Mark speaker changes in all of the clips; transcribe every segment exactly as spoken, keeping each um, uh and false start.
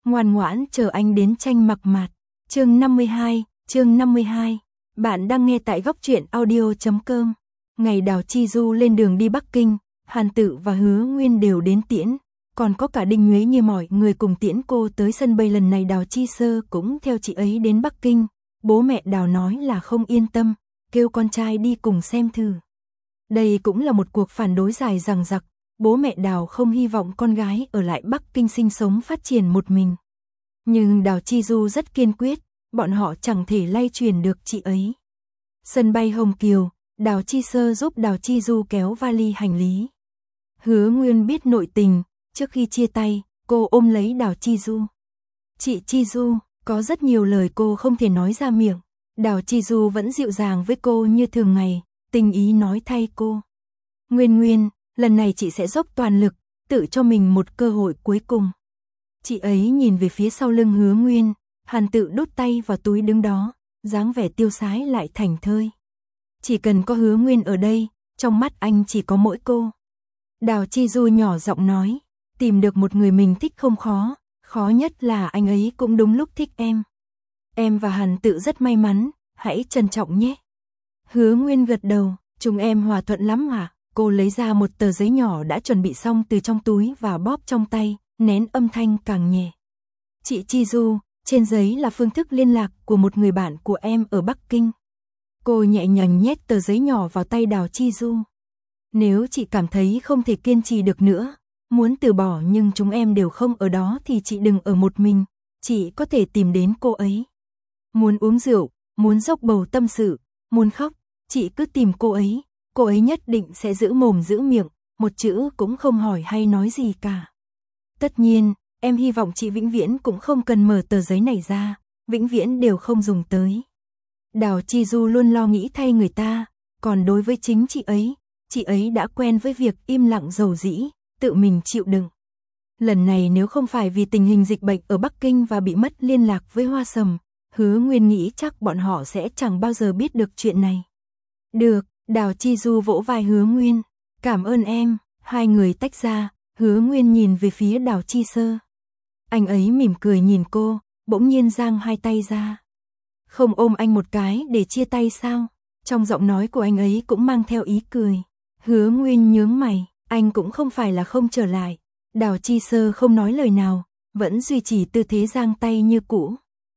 Speaker 1: ngoan ngoãn chờ anh đến tranh mặc mạt. Chương năm mươi hai, chương năm mươi hai. Bạn đang nghe tại góc truyện audio chấm com. Ngày Đào Chi Du lên đường đi Bắc Kinh, Hàn Tự và Hứa Nguyên đều đến tiễn, còn có cả Đinh Nhuế Nhi mọi người cùng tiễn cô tới sân bay. Lần này Đào Chi Sơ cũng theo chị ấy đến Bắc Kinh. Bố mẹ Đào nói là không yên tâm, kêu con trai đi cùng xem thử. Đây cũng là một cuộc phản đối dài dằng dặc. Bố mẹ Đào không hy vọng con gái ở lại Bắc Kinh sinh sống phát triển một mình. Nhưng Đào Chi Du rất kiên quyết, bọn họ chẳng thể lay truyền được chị ấy. Sân bay Hồng Kiều, Đào Chi Sơ giúp Đào Chi Du kéo vali hành lý. Hứa Nguyên biết nội tình, trước khi chia tay, cô ôm lấy Đào Chi Du. Chị Chi Du, có rất nhiều lời cô không thể nói ra miệng. Đào Chi Du vẫn dịu dàng với cô như thường ngày, tình ý nói thay cô. Nguyên Nguyên, lần này chị sẽ dốc toàn lực, tự cho mình một cơ hội cuối cùng. Chị ấy nhìn về phía sau lưng Hứa Nguyên, Hàn Tự đút tay vào túi đứng đó, dáng vẻ tiêu sái lại thảnh thơi. Chỉ cần có Hứa Nguyên ở đây, trong mắt anh chỉ có mỗi cô. Đào Chi Du nhỏ giọng nói, tìm được một người mình thích không khó, khó nhất là anh ấy cũng đúng lúc thích em. Em và Hàn Tự rất may mắn, hãy trân trọng nhé. Hứa Nguyên gật đầu, chúng em hòa thuận lắm hả? Cô lấy ra một tờ giấy nhỏ đã chuẩn bị xong từ trong túi và bóp trong tay, nén âm thanh càng nhẹ. Chị Chi Du, trên giấy là phương thức liên lạc của một người bạn của em ở Bắc Kinh. Cô nhẹ nhàng nhét tờ giấy nhỏ vào tay Đào Chi Du. Nếu chị cảm thấy không thể kiên trì được nữa, muốn từ bỏ nhưng chúng em đều không ở đó thì chị đừng ở một mình, chị có thể tìm đến cô ấy. Muốn uống rượu, muốn dốc bầu tâm sự, muốn khóc, chị cứ tìm cô ấy, cô ấy nhất định sẽ giữ mồm giữ miệng, một chữ cũng không hỏi hay nói gì cả. Tất nhiên, em hy vọng chị vĩnh viễn cũng không cần mở tờ giấy này ra, vĩnh viễn đều không dùng tới. Đào Chi Du luôn lo nghĩ thay người ta, còn đối với chính chị ấy, chị ấy đã quen với việc im lặng dầu dĩ, tự mình chịu đựng. Lần này nếu không phải vì tình hình dịch bệnh ở Bắc Kinh và bị mất liên lạc với Hoa Sầm, Hứa Nguyên nghĩ chắc bọn họ sẽ chẳng bao giờ biết được chuyện này. Được, Đào Chi Du vỗ vai Hứa Nguyên, cảm ơn em. Hai người tách ra, Hứa Nguyên nhìn về phía Đào Chi Sơ. Anh ấy mỉm cười nhìn cô, bỗng nhiên giang hai tay ra. Không ôm anh một cái để chia tay sao? Trong giọng nói của anh ấy cũng mang theo ý cười. Hứa Nguyên nhướng mày, anh cũng không phải là không trở lại. Đào Chi Sơ không nói lời nào, vẫn duy trì tư thế giang tay như cũ.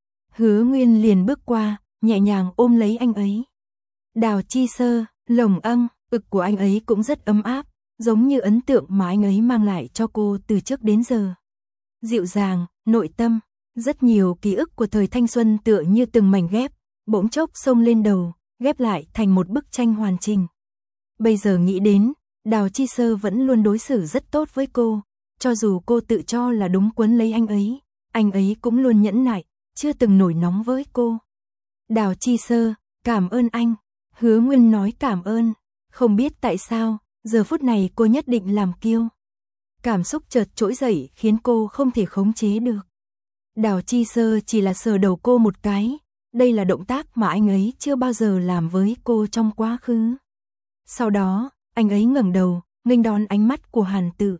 Speaker 1: Hứa Nguyên liền bước qua, nhẹ nhàng ôm lấy anh ấy. Đào Chi Sơ, lồng âng, ực của anh ấy cũng rất ấm áp, giống như ấn tượng mà anh ấy mang lại cho cô từ trước đến giờ. Dịu dàng, nội tâm, rất nhiều ký ức của thời thanh xuân tựa như từng mảnh ghép, bỗng chốc xông lên đầu, ghép lại thành một bức tranh hoàn chỉnh. Bây giờ nghĩ đến, Đào Chi Sơ vẫn luôn đối xử rất tốt với cô, cho dù cô tự cho là đúng quấn lấy anh ấy, anh ấy cũng luôn nhẫn nại, chưa từng nổi nóng với cô. Đào Chi Sơ, cảm ơn anh. Hứa Nguyên nói cảm ơn, không biết tại sao, giờ phút này cô nhất định làm kiêu. Cảm xúc chợt trỗi dậy khiến cô không thể khống chế được. Đào Chi Sơ chỉ là sờ đầu cô một cái, đây là động tác mà anh ấy chưa bao giờ làm với cô trong quá khứ. Sau đó, anh ấy ngẩng đầu, nghênh đón ánh mắt của Hàn Tự.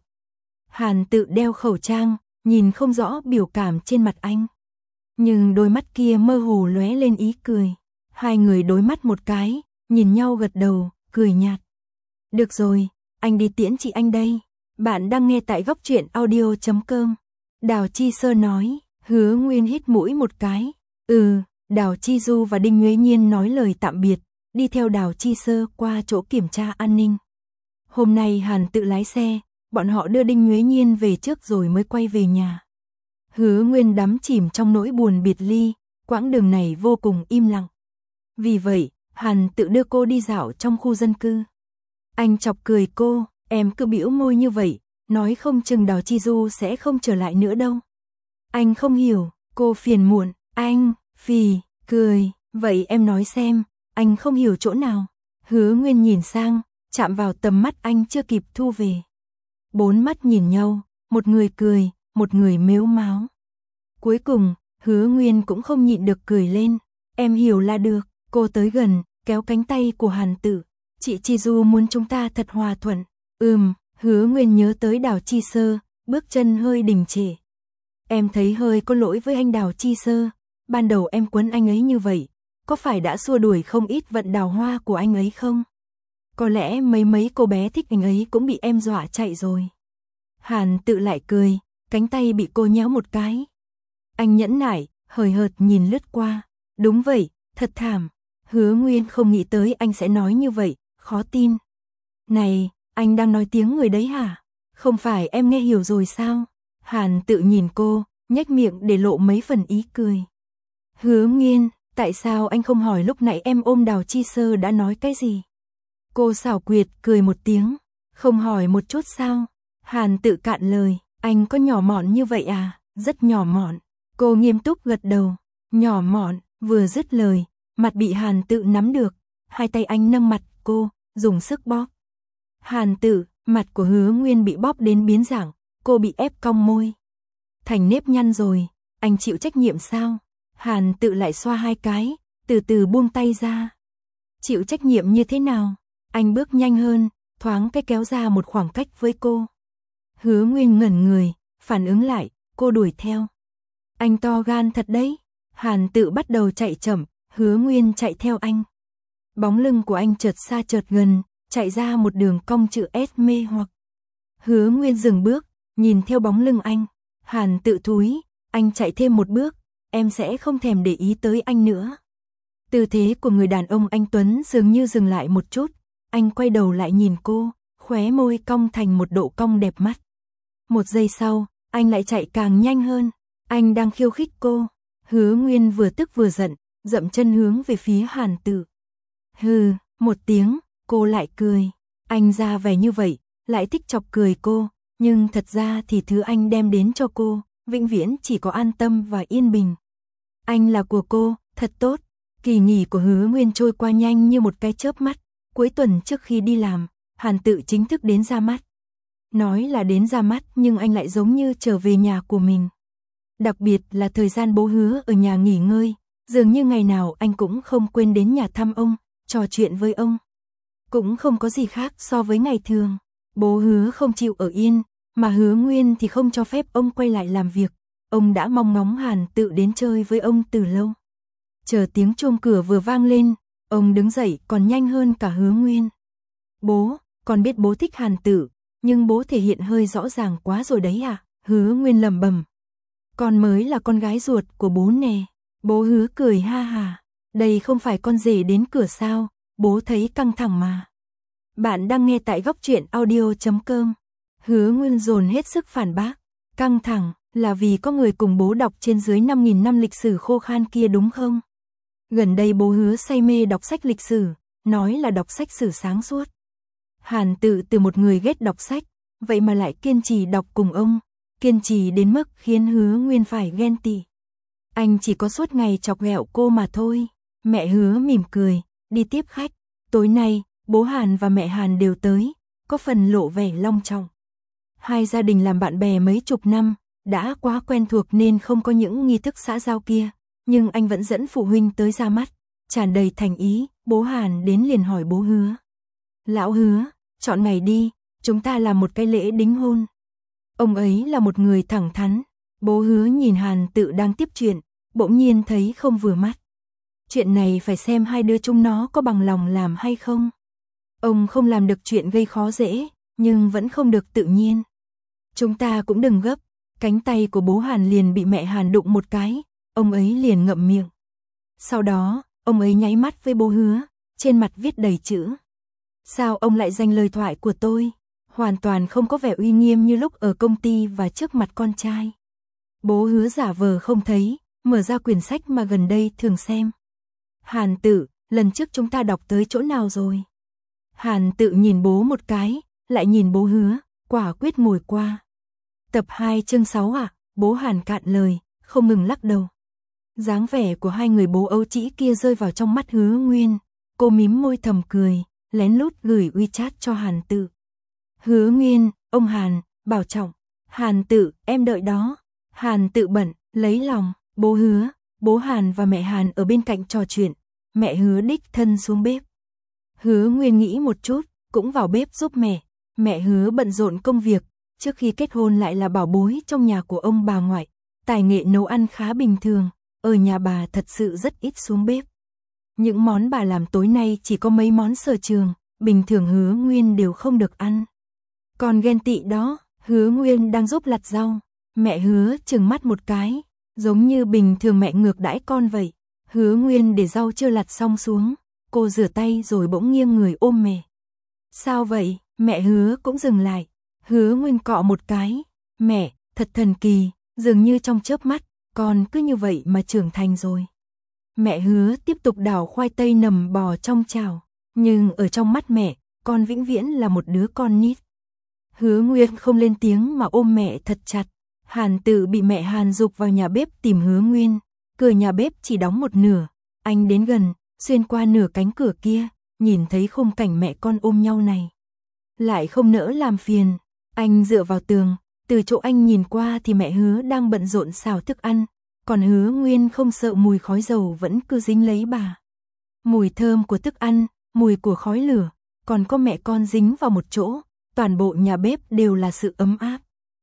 Speaker 1: Hàn Tự đeo khẩu trang, nhìn không rõ biểu cảm trên mặt anh. Nhưng đôi mắt kia mơ hồ lóe lên ý cười. Hai người đối mắt một cái, nhìn nhau gật đầu, cười nhạt. Được rồi, anh đi tiễn chị anh đây. Bạn đang nghe tại góc truyện audio chấm com. Đào Chi Sơ nói, Hứa Nguyên hít mũi một cái. Ừ, Đào Chi Du và Đinh Nhuế Nhiên nói lời tạm biệt, đi theo Đào Chi Sơ qua chỗ kiểm tra an ninh. Hôm nay Hàn Tự lái xe, bọn họ đưa Đinh Nhuế Nhiên về trước rồi mới quay về nhà. Hứa Nguyên đắm chìm trong nỗi buồn biệt ly, quãng đường này vô cùng im lặng. Vì vậy, Hàn Tự đưa cô đi dạo trong khu dân cư. Anh chọc cười cô, em cứ bĩu môi như vậy, nói không chừng Đào Chi Du sẽ không trở lại nữa đâu. Anh không hiểu, cô phiền muộn, anh, phì, cười, vậy em nói xem, anh không hiểu chỗ nào. Hứa Nguyên nhìn sang, chạm vào tầm mắt anh chưa kịp thu về. Bốn mắt nhìn nhau, một người cười, một người mếu máo. Cuối cùng, Hứa Nguyên cũng không nhịn được cười lên, em hiểu là được. Cô tới gần, kéo cánh tay của Hàn Tự. Chị Chi Du muốn chúng ta thật hòa thuận. Ừm, Hứa Nguyên nhớ tới Đào Chi Sơ, bước chân hơi đình trệ. Em thấy hơi có lỗi với anh Đào Chi Sơ, ban đầu em quấn anh ấy như vậy, có phải đã xua đuổi không ít vận đào hoa của anh ấy không? Có lẽ mấy mấy cô bé thích anh ấy cũng bị em dọa chạy rồi. Hàn Tự lại cười, cánh tay bị cô nhéo một cái. Anh nhẫn nại, hời hợt nhìn lướt qua. Đúng vậy, thật thảm. Hứa Nguyên không nghĩ tới anh sẽ nói như vậy, khó tin. Này, anh đang nói tiếng người đấy hả? Không phải em nghe hiểu rồi sao? Hàn Tự nhìn cô, nhếch miệng để lộ mấy phần ý cười. Hứa Nguyên, tại sao anh không hỏi lúc nãy em ôm Đào Chi Sơ đã nói cái gì? Cô xảo quyệt cười một tiếng, không hỏi một chút sao? Hàn Tự cạn lời, anh có nhỏ mọn như vậy à? Rất nhỏ mọn. Cô nghiêm túc gật đầu, nhỏ mọn, vừa dứt lời, mặt bị Hàn Tự nắm được, hai tay anh nâng mặt cô, dùng sức bóp. Hàn Tự, mặt của Hứa Nguyên bị bóp đến biến dạng, cô bị ép cong môi. Thành nếp nhăn rồi, anh chịu trách nhiệm sao? Hàn Tự lại xoa hai cái, từ từ buông tay ra. Chịu trách nhiệm như thế nào? Anh bước nhanh hơn, thoáng cái kéo ra một khoảng cách với cô. Hứa Nguyên ngẩn người, phản ứng lại, cô đuổi theo. Anh to gan thật đấy. Hàn Tự bắt đầu chạy chậm, Hứa Nguyên chạy theo anh. Bóng lưng của anh chợt xa chợt gần, chạy ra một đường cong chữ S mê hoặc. Hứa Nguyên dừng bước, nhìn theo bóng lưng anh. Hàn Tự thúi, anh chạy thêm một bước, em sẽ không thèm để ý tới anh nữa. Tư thế của người đàn ông anh Tuấn dường như dừng lại một chút, anh quay đầu lại nhìn cô, khóe môi cong thành một độ cong đẹp mắt. Một giây sau, anh lại chạy càng nhanh hơn, anh đang khiêu khích cô. Hứa Nguyên vừa tức vừa giận, dậm chân hướng về phía Hàn Tự. Hừ, một tiếng, cô lại cười. Anh ra vẻ như vậy, lại thích chọc cười cô, nhưng thật ra thì thứ anh đem đến cho cô, vĩnh viễn chỉ có an tâm và yên bình. Anh là của cô, thật tốt. Kỳ nghỉ của Hứa Nguyên trôi qua nhanh như một cái chớp mắt. Cuối tuần trước khi đi làm, Hàn Tự chính thức đến ra mắt. Nói là đến ra mắt nhưng anh lại giống như trở về nhà của mình. Đặc biệt là thời gian bố Hứa ở nhà nghỉ ngơi, dường như ngày nào anh cũng không quên đến nhà thăm ông, trò chuyện với ông. Cũng không có gì khác so với ngày thường. Bố Hứa không chịu ở yên, mà Hứa Nguyên thì không cho phép ông quay lại làm việc. Ông đã mong ngóng Hàn Tự đến chơi với ông từ lâu. Chờ tiếng chuông cửa vừa vang lên, ông đứng dậy còn nhanh hơn cả Hứa Nguyên. Bố, con biết bố thích Hàn Tự, nhưng bố thể hiện hơi rõ ràng quá rồi đấy à? Hứa Nguyên lẩm bẩm. Con mới là con gái ruột của bố nè. Bố Hứa cười ha hà. Đây không phải con rể đến cửa sao, bố thấy căng thẳng mà. Bạn đang nghe tại góc truyện audio chấm com. Hứa Nguyên dồn hết sức phản bác. Căng thẳng là vì có người cùng bố đọc trên dưới năm nghìn năm lịch sử khô khan kia đúng không? Gần đây bố Hứa say mê đọc sách lịch sử, nói là đọc sách sử sáng suốt. Hàn Tự từ một người ghét đọc sách, vậy mà lại kiên trì đọc cùng ông, kiên trì đến mức khiến Hứa Nguyên phải ghen tị. Anh chỉ có suốt ngày chọc ghẹo cô mà thôi. Mẹ Hứa mỉm cười, đi tiếp khách. Tối nay, bố Hàn và mẹ Hàn đều tới, có phần lộ vẻ long trọng. Hai gia đình làm bạn bè mấy chục năm, đã quá quen thuộc nên không có những nghi thức xã giao kia, nhưng anh vẫn dẫn phụ huynh tới ra mắt, tràn đầy thành ý. Bố Hàn đến liền hỏi bố Hứa. Lão Hứa, chọn ngày đi, chúng ta làm một cái lễ đính hôn. Ông ấy là một người thẳng thắn. Bố Hứa nhìn Hàn Tự đang tiếp chuyện, bỗng nhiên thấy không vừa mắt. Chuyện này phải xem hai đứa chúng nó có bằng lòng làm hay không. Ông không làm được chuyện gây khó dễ, nhưng vẫn không được tự nhiên. Chúng ta cũng đừng gấp. Cánh tay của bố Hàn liền bị mẹ Hàn đụng một cái, ông ấy liền ngậm miệng. Sau đó, ông ấy nháy mắt với bố Hứa, trên mặt viết đầy chữ. Sao ông lại giành lời thoại của tôi? Hoàn toàn không có vẻ uy nghiêm như lúc ở công ty và trước mặt con trai. Bố Hứa giả vờ không thấy, mở ra quyển sách mà gần đây thường xem. Hàn Tự, lần trước chúng ta đọc tới chỗ nào rồi? Hàn Tự nhìn bố một cái, lại nhìn bố Hứa, quả quyết ngồi qua. Tập hai chương sáu ạ, à? Bố Hàn cạn lời, không ngừng lắc đầu. Dáng vẻ của hai người bố ấu trĩ kia rơi vào trong mắt Hứa Nguyên, cô mím môi thầm cười, lén lút gửi WeChat cho Hàn Tự. Hứa Nguyên, ông Hàn, bảo trọng. Hàn Tự, em đợi đó. Hàn Tự bận, lấy lòng. Bố Hứa, bố Hàn và mẹ Hàn ở bên cạnh trò chuyện. Mẹ Hứa đích thân xuống bếp. Hứa Nguyên nghĩ một chút, cũng vào bếp giúp mẹ. Mẹ Hứa bận rộn công việc, trước khi kết hôn lại là bảo bối trong nhà của ông bà ngoại. tài nghệ nấu ăn khá bình thường, ở nhà bà thật sự rất ít xuống bếp. Những món bà làm tối nay chỉ có mấy món sở trường, bình thường Hứa Nguyên đều không được ăn. Còn ghen tị đó, Hứa Nguyên đang giúp lặt rau, mẹ Hứa trừng mắt một cái, giống như bình thường mẹ ngược đãi con vậy. Hứa Nguyên để rau chưa lặt xong xuống, cô rửa tay rồi bỗng nghiêng người ôm mẹ. Sao vậy? Mẹ Hứa cũng dừng lại. Hứa Nguyên cọ một cái, mẹ, thật thần kỳ, dường như trong chớp mắt, con cứ như vậy mà trưởng thành rồi. Mẹ Hứa tiếp tục đảo khoai tây nầm bò trong chảo, nhưng ở trong mắt mẹ, con vĩnh viễn là một đứa con nít. Hứa Nguyên không lên tiếng mà ôm mẹ thật chặt. Hàn Tự bị mẹ Hàn giục vào nhà bếp tìm Hứa Nguyên, cửa nhà bếp chỉ đóng một nửa, anh đến gần, xuyên qua nửa cánh cửa kia, nhìn thấy khung cảnh mẹ con ôm nhau này. Lại không nỡ làm phiền, anh dựa vào tường, từ chỗ anh nhìn qua thì mẹ Hứa đang bận rộn xào thức ăn, còn Hứa Nguyên không sợ mùi khói dầu vẫn cứ dính lấy bà. Mùi thơm của thức ăn, mùi của khói lửa, còn có mẹ con dính vào một chỗ, toàn bộ nhà bếp đều là sự ấm áp.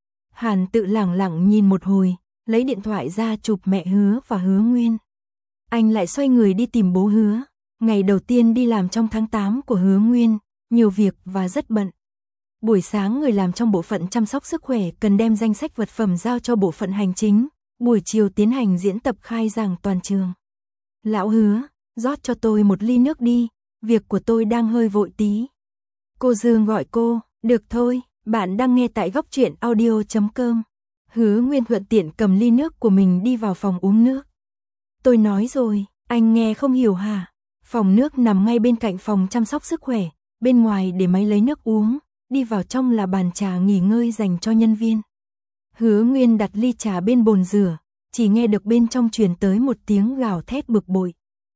Speaker 1: Hàn Tự lẳng lặng nhìn một hồi, lấy điện thoại ra chụp mẹ Hứa và Hứa Nguyên. Anh lại xoay người đi tìm bố Hứa, ngày đầu tiên đi làm trong tháng tám của Hứa Nguyên, nhiều việc và rất bận. Buổi sáng người làm trong bộ phận chăm sóc sức khỏe cần đem danh sách vật phẩm giao cho bộ phận hành chính, buổi chiều tiến hành diễn tập khai giảng toàn trường. Lão Hứa, rót cho tôi một ly nước đi, việc của tôi đang hơi vội tí. Cô Dương gọi cô, được thôi, bạn đang nghe tại góc truyện audio chấm com. Hứa Nguyên thuận tiện cầm ly nước của mình đi vào phòng uống nước. Tôi nói rồi, anh nghe không hiểu hả? Phòng nước nằm ngay bên cạnh phòng chăm sóc sức khỏe, bên ngoài để máy lấy nước uống, đi vào trong là bàn trà nghỉ ngơi dành cho nhân viên. Hứa Nguyên đặt ly trà bên bồn rửa, chỉ nghe được bên trong truyền tới một tiếng gào thét bực bội.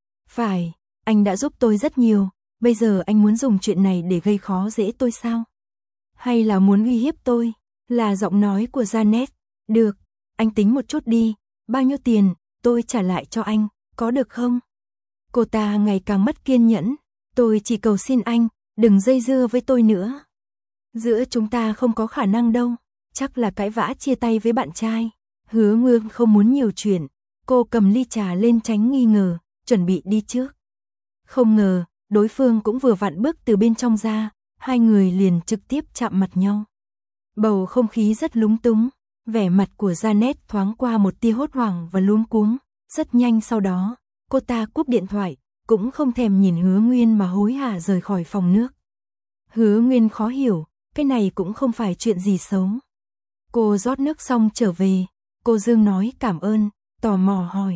Speaker 1: Phải, anh đã giúp tôi rất nhiều, bây giờ anh muốn dùng chuyện này để gây khó dễ tôi sao? Hay là muốn uy hiếp tôi? Là giọng nói của Janet. Được, anh tính một chút đi, bao nhiêu tiền, tôi trả lại cho anh, có được không? Cô ta ngày càng mất kiên nhẫn, tôi chỉ cầu xin anh, đừng dây dưa với tôi nữa. Giữa chúng ta không có khả năng đâu, chắc là cãi vã chia tay với bạn trai. Hứa Nguyên không muốn nhiều chuyện, cô cầm ly trà lên tránh nghi ngờ, chuẩn bị đi trước. Không ngờ, đối phương cũng vừa vặn bước từ bên trong ra, hai người liền trực tiếp chạm mặt nhau. Bầu không khí rất lúng túng, vẻ mặt của Janet thoáng qua một tia hốt hoảng và luống cuống, rất nhanh sau đó, cô ta cúp điện thoại, cũng không thèm nhìn Hứa Nguyên mà hối hả rời khỏi phòng nước. Hứa Nguyên khó hiểu, cái này cũng không phải chuyện gì xấu. Cô rót nước xong trở về, cô Dương nói cảm ơn, tò mò hỏi.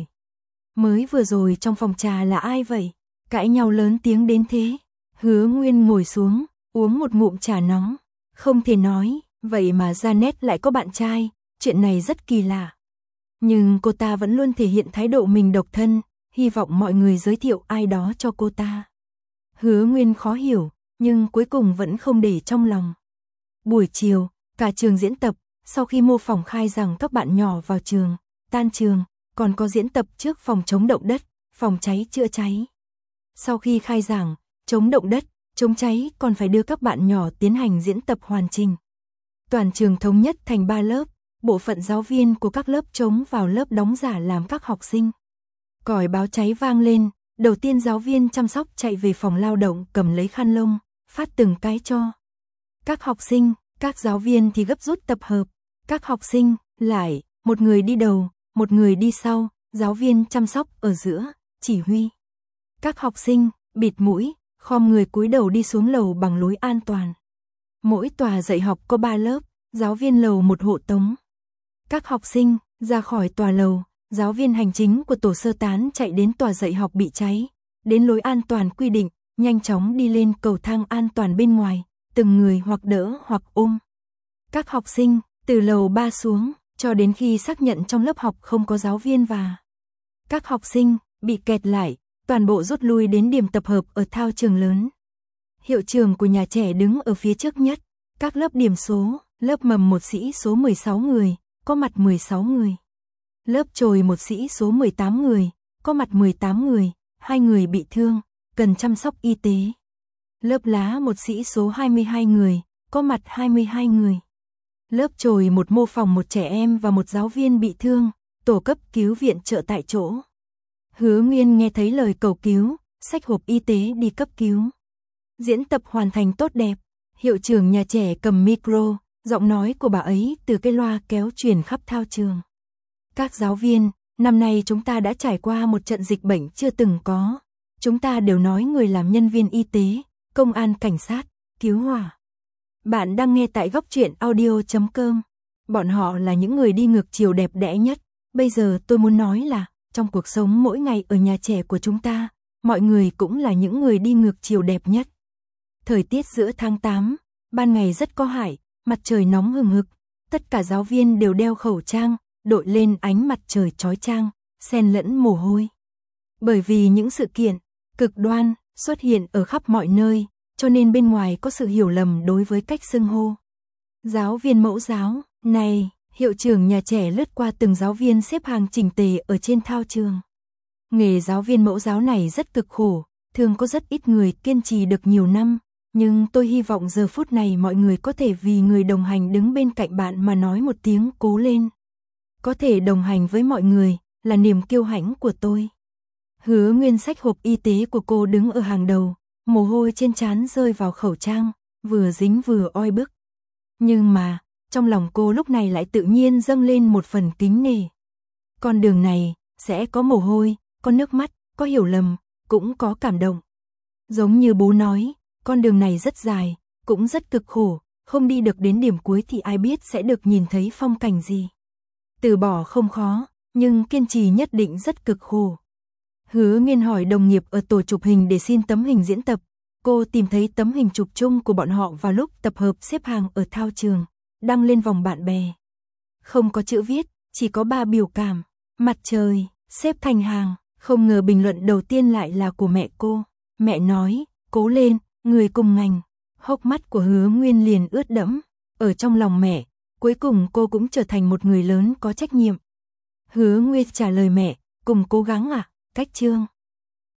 Speaker 1: Mới vừa rồi trong phòng trà là ai vậy? Cãi nhau lớn tiếng đến thế. Hứa Nguyên ngồi xuống, uống một ngụm trà nóng. Không thể nói, vậy mà Janet lại có bạn trai, chuyện này rất kỳ lạ. Nhưng cô ta vẫn luôn thể hiện thái độ mình độc thân, hy vọng mọi người giới thiệu ai đó cho cô ta. Hứa Nguyên khó hiểu, nhưng cuối cùng vẫn không để trong lòng. Buổi chiều, cả trường diễn tập, sau khi mô phỏng khai rằng các bạn nhỏ vào trường, tan trường, còn có diễn tập trước phòng chống động đất, phòng cháy chữa cháy. Sau khi khai giảng, chống động đất, chống cháy còn phải đưa các bạn nhỏ tiến hành diễn tập hoàn chỉnh. Toàn trường thống nhất thành ba lớp, bộ phận giáo viên của các lớp trống vào lớp đóng giả làm các học sinh. Còi báo cháy vang lên, đầu tiên giáo viên chăm sóc chạy về phòng lao động cầm lấy khăn lông, phát từng cái cho các học sinh, các giáo viên thì gấp rút tập hợp. Các học sinh, lại, một người đi đầu, một người đi sau, giáo viên chăm sóc ở giữa, chỉ huy. Các học sinh, bịt mũi, khom người cúi đầu đi xuống lầu bằng lối an toàn. Mỗi tòa dạy học có ba lớp, giáo viên lầu một hộ tống. Các học sinh, ra khỏi tòa lầu, giáo viên hành chính của tổ sơ tán chạy đến tòa dạy học bị cháy, đến lối an toàn quy định, nhanh chóng đi lên cầu thang an toàn bên ngoài, từng người hoặc đỡ hoặc ôm. Các học sinh, từ lầu ba xuống, cho đến khi xác nhận trong lớp học không có giáo viên và các học sinh bị kẹt lại, toàn bộ rút lui đến điểm tập hợp ở thao trường lớn. Hiệu trưởng của nhà trẻ đứng ở phía trước nhất, các lớp điểm số, lớp mầm một sĩ số mười sáu người, có mặt mười sáu người. Lớp chồi một sĩ số mười tám người, có mặt mười tám người, hai người bị thương, cần chăm sóc y tế. Lớp lá một sĩ số hai mươi hai người, có mặt hai mươi hai người. Lớp chồi một mô phỏng một trẻ em và một giáo viên bị thương, tổ cấp cứu viện trợ tại chỗ. Hứa Nguyên nghe thấy lời cầu cứu, xách hộp y tế đi cấp cứu. Diễn tập hoàn thành tốt đẹp, hiệu trưởng nhà trẻ cầm micro, giọng nói của bà ấy từ cái loa kéo truyền khắp thao trường. Các giáo viên, năm nay chúng ta đã trải qua một trận dịch bệnh chưa từng có. Chúng ta đều nói người làm nhân viên y tế, công an, cảnh sát, cứu hỏa. Bạn đang nghe tại góc truyện audio chấm com. Bọn họ là những người đi ngược chiều đẹp đẽ nhất. Bây giờ tôi muốn nói là, trong cuộc sống mỗi ngày ở nhà trẻ của chúng ta, mọi người cũng là những người đi ngược chiều đẹp nhất. Thời tiết giữa tháng tám, ban ngày rất có hại, mặt trời nóng hừng hực. Tất cả giáo viên đều đeo khẩu trang, đội lên ánh mặt trời chói chang, xen lẫn mồ hôi. Bởi vì những sự kiện cực đoan xuất hiện ở khắp mọi nơi, cho nên bên ngoài có sự hiểu lầm đối với cách xưng hô. Giáo viên mẫu giáo, này, hiệu trưởng nhà trẻ lướt qua từng giáo viên xếp hàng chỉnh tề ở trên thao trường. Nghề giáo viên mẫu giáo này rất cực khổ, thường có rất ít người kiên trì được nhiều năm, nhưng tôi hy vọng giờ phút này mọi người có thể vì người đồng hành đứng bên cạnh bạn mà nói một tiếng cố lên. Có thể đồng hành với mọi người là niềm kiêu hãnh của tôi. Hứa Nguyên xách hộp y tế của cô đứng ở hàng đầu, mồ hôi trên trán rơi vào khẩu trang, vừa dính vừa oi bức. Nhưng mà, trong lòng cô lúc này lại tự nhiên dâng lên một phần kính nể. Con đường này, sẽ có mồ hôi, có nước mắt, có hiểu lầm, cũng có cảm động. Giống như bố nói, con đường này rất dài, cũng rất cực khổ, không đi được đến điểm cuối thì ai biết sẽ được nhìn thấy phong cảnh gì. Từ bỏ không khó, nhưng kiên trì nhất định rất cực khổ. Hứa Nguyên hỏi đồng nghiệp ở tổ chụp hình để xin tấm hình diễn tập. Cô tìm thấy tấm hình chụp chung của bọn họ vào lúc tập hợp xếp hàng ở thao trường, đăng lên vòng bạn bè. Không có chữ viết, chỉ có ba biểu cảm. Mặt trời, xếp thành hàng, không ngờ bình luận đầu tiên lại là của mẹ cô. Mẹ nói, cố lên, người cùng ngành. Hốc mắt của Hứa Nguyên liền ướt đẫm. Ở trong lòng mẹ, cuối cùng cô cũng trở thành một người lớn có trách nhiệm. Hứa Nguyên trả lời mẹ, cùng cố gắng à, cách chương.